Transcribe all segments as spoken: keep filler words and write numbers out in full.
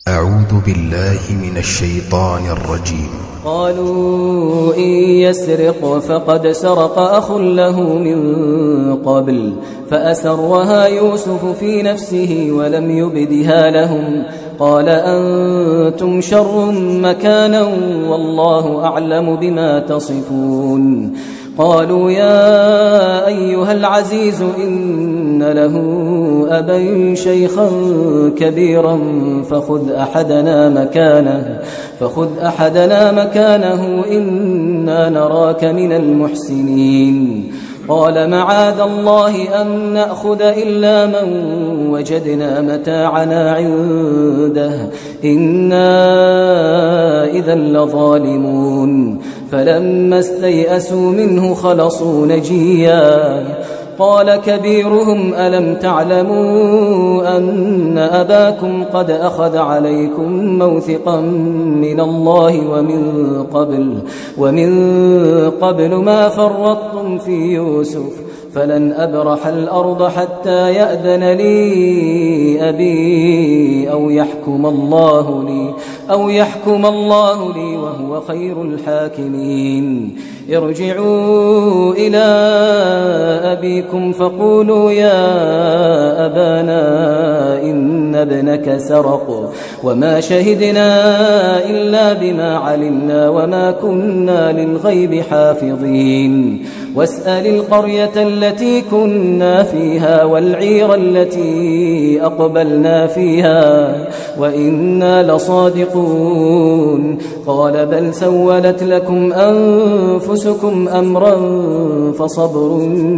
أعوذ بالله من الشيطان الرجيم. قالوا إن يسرق فقد سرق أخ له من قبل فأسرها يوسف في نفسه ولم يبدها لهم قال أنتم شر مكانا والله أعلم بما تصفون. قالوا يا أيها العزيز إن له أبا شيخا كبيرا فخذ أحدنا مكانه فخذ أحدنا مكانه إنا نراك من المحسنين. قال معاذ الله أن نأخذ إلا من وجدنا متاعنا عنده إنا إذا لظالمون. فلما استيئسوا منه خلصوا نجيا. قال كبيرهم ألم تعلموا أن أباكم قد أخذ عليكم موثقا من الله ومن قبل, ومن قبل ما فرطتم في يوسف فلن أبرح الأرض حتى يأذن لي أبي أو يحكم الله لي أو يحكم الله لي وهو خير الحاكمين. ارجعوا إلى أبيكم فقولوا يا أبانا إن ابنك سرق وما شهدنا إلا بما علمنا وما كنا للغيب حافظين. واسأل القرية التي كنا فيها والعير التي أقبلنا فيها وإنا لصادقون. قال بل سولت لكم أنفسكم أمرا فصبر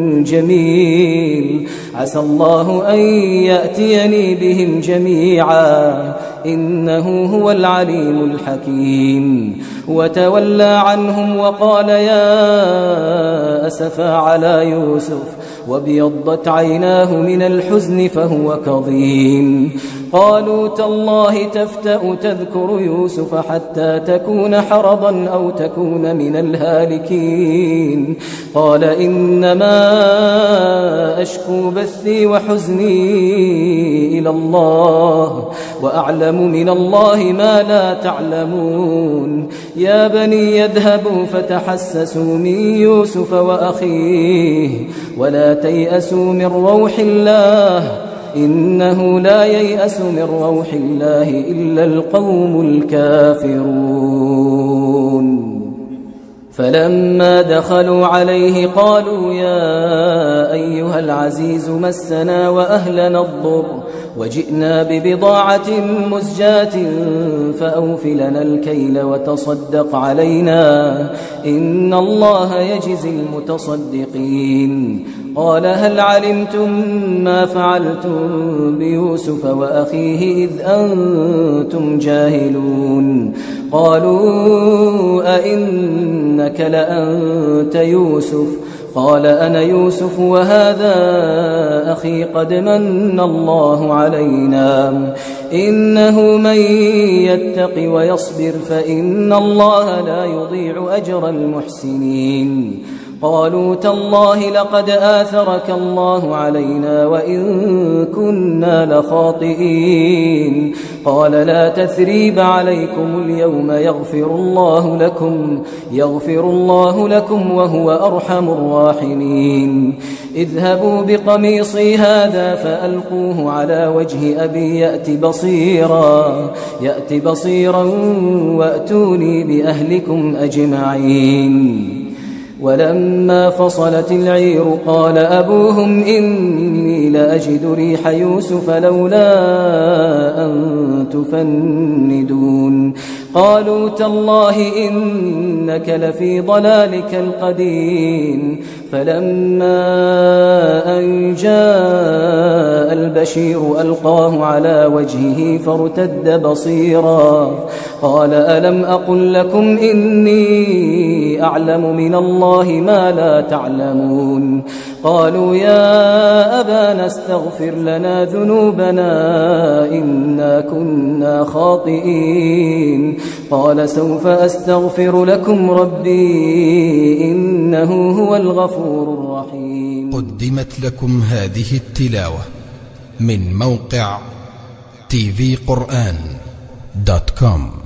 جميل عسى الله أن يأتيني بهم جميعا إنه هو العليم الحكيم. وتولى عنهم وقال يا أسفا على يوسف وابيضت عيناه من الحزن فهو كظيم. قالوا تالله تفتأ تذكر يوسف حتى تكون حرضا أو تكون من الهالكين. قال إنما أشكو بثي وحزني إلى الله وأعلم من الله ما لا تعلمون. يا بني يذهبوا فتحسسوا من يوسف وأخيه ولا تيأسوا من روح الله إنه لا ييأس من روح الله إلا القوم الكافرون. فلما دخلوا عليه قالوا يا أيها العزيز مسنا وأهلنا الضر وجئنا ببضاعة مزجاة فأوف لنا الكيل وتصدق علينا إن الله يجزي المتصدقين. قال هل علمتم ما فعلتم بيوسف وأخيه إذ أنتم جاهلون؟ قالوا أئنك لأنت يوسف؟ قال أنا يوسف وهذا أخي قد من الله علينا إنه من يتق ويصبر فإن الله لا يضيع أجر المحسنين. قالوا تالله لقد آثرك الله علينا وإن كنا لخاطئين. قال لا تثريب عليكم اليوم يغفر الله لكم يغفر الله لكم وهو أرحم الراحمين. اذهبوا بقميصي هذا فألقوه على وجه أبي يأت بصيرا يأت بصيرا وأتوني بأهلكم أجمعين. ولما فصلت العير قال أبوهم إني لأجد ريح يوسف لولا أن تفندون. قالوا تالله إنك لفي ضلالك القديم. فلما أن جاء البشير ألقاه على وجهه فارتد بصيرا قال ألم أقل لكم إني أعلم من الله ما لا تعلمون؟ قالوا يا أبانا استغفر لنا ذنوبنا إنا كنا خاطئين. قال سوف أستغفر لكم ربي إنه هو الغفور الرحيم. قدمت لكم هذه التلاوة من موقع تي في قرآن دوت كوم.